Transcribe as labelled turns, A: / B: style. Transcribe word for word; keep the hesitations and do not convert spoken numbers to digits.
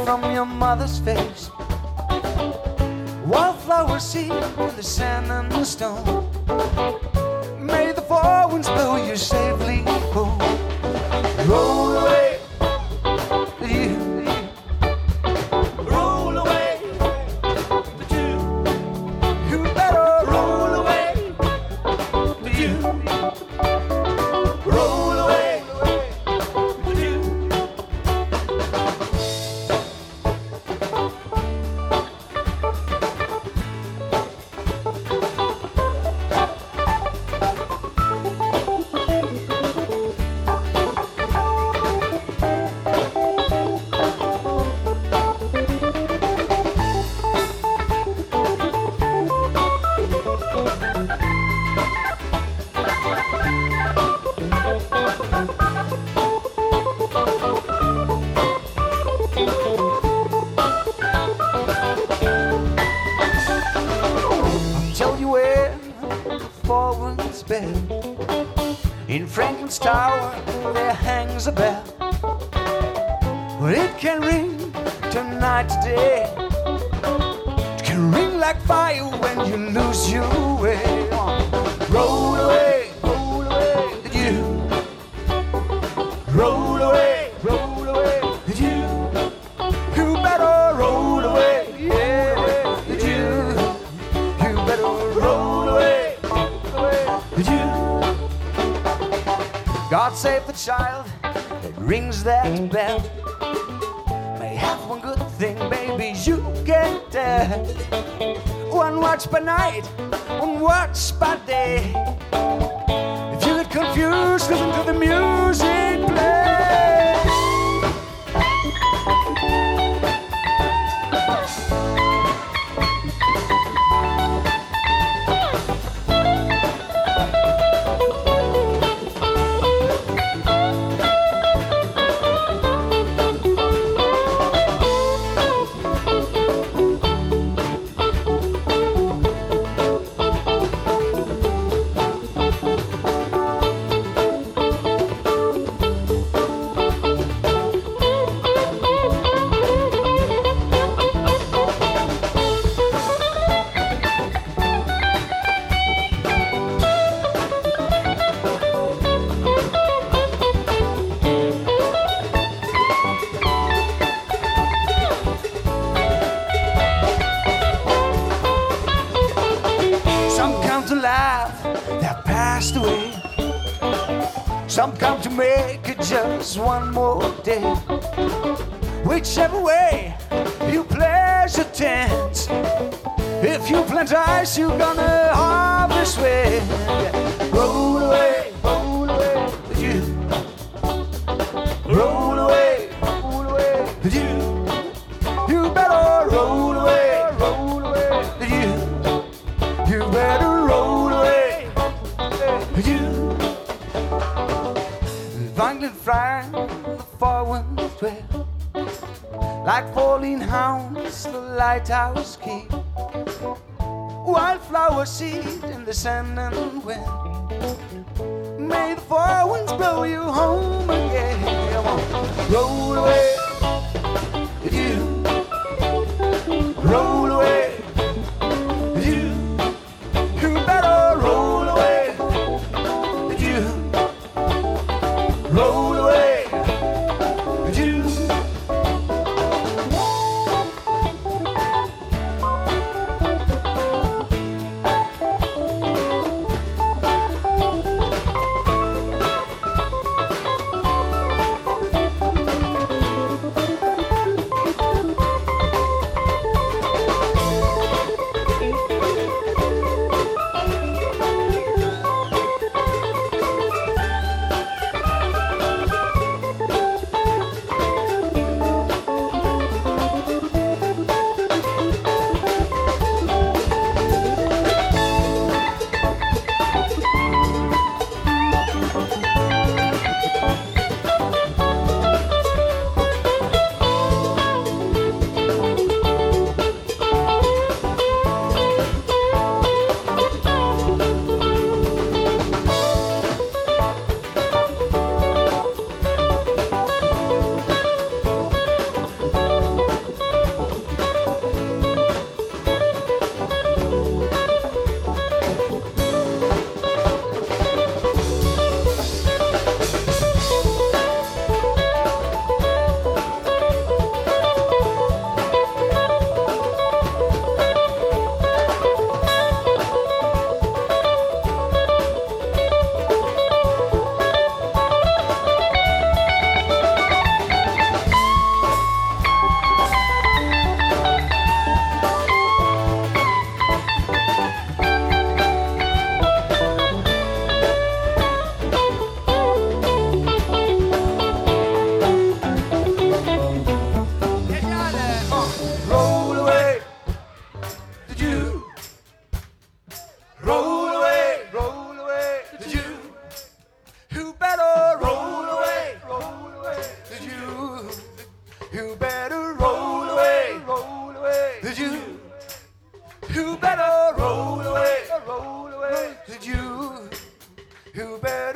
A: from your mother's face. Wildflower seed in the sand and the stone. May the four winds blow you safely home. Roll away, you, you. Roll away, you. You better roll away, you. Roll away, you. In Franklin's tower there hangs a bell. Well, it can ring tonight, today. It can ring like fire when you lose your way. Roll away, roll away, you. Roll away, roll away, you. You better roll away, yeah, you. You better roll away, away, you. God save the child that rings that bell. May have one good thing, baby, you get there. One watch by night, one watch by day. If you get confused, listen to the music play. Some come to make it just one more day. Whichever way you place your tent, if you plant ice, you're gonna harvest wind. Roll away, roll away with you. Roll away, roll away with you. You better roll away, roll away with you. You better roll away with you. Franklin flying the four winds well, like falling hounds the lighthouse keep. Wildflower seed in the sand and wind. May the four winds blow you home again. Come on, roll away with you. Roll away with you. You better roll away with you. Roll away with you. who better roll away, roll away, than you, who better